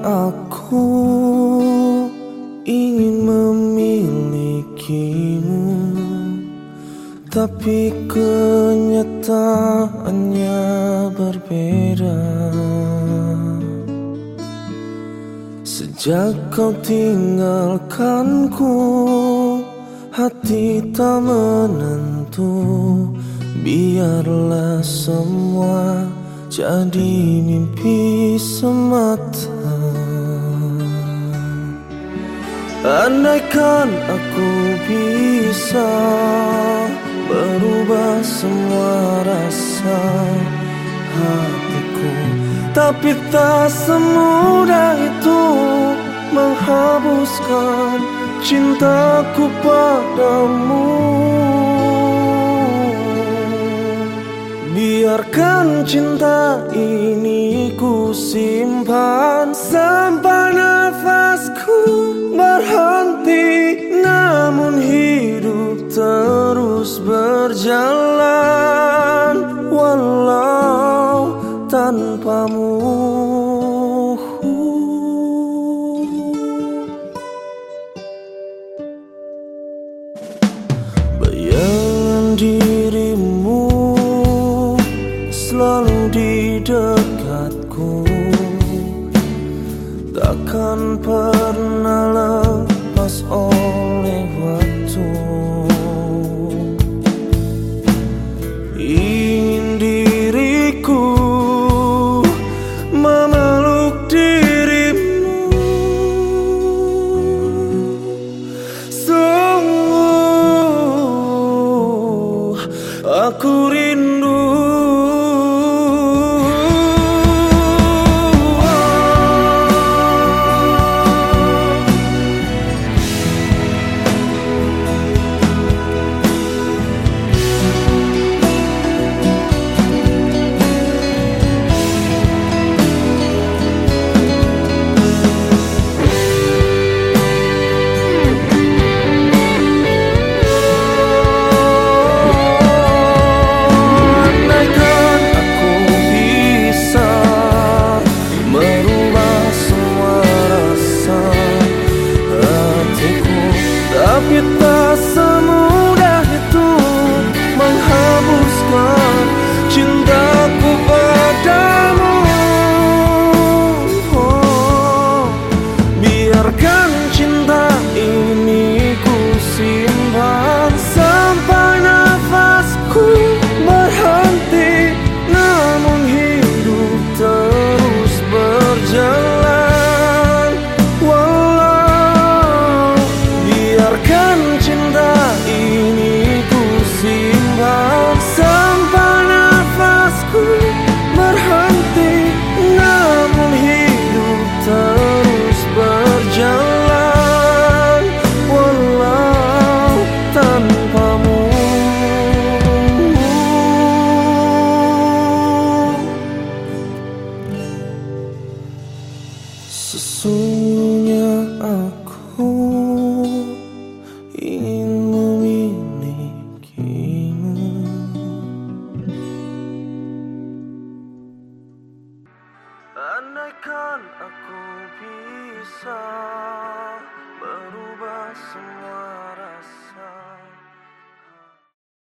aku ingin memilikimu, tapi kenyataannya berbeda. Sejak kau tinggalkanku, hati tak menentu. Biarlah semua jadi mimpi semata. Andaikan aku bisa berubah semua rasa hatiku, tapi tak semudah itu menghapuskan cintaku padamu. Biarkan cinta ini ku simpan sampai nafasku berhenti, namun hidup terus berjalan walau tanpamu. Bayangan dirimu selalu di dekatku, takkan pernah lepas oleh waktu. Ingin diriku memeluk dirimu, sungguh aku rindu. Tapi tak semudah itu menghapuskan cintaku padamu. Biarkan cinta ini ku simpan sampai nafasku berhenti, namun hidup terus berjalan walau. Biarkan cinta ini ku simpan sampai nafasku berhenti, namun hidup terus berjalan walau tanpamu. Sesungguhnya aku ingin memilikimu. Andaikan aku bisa berubah semua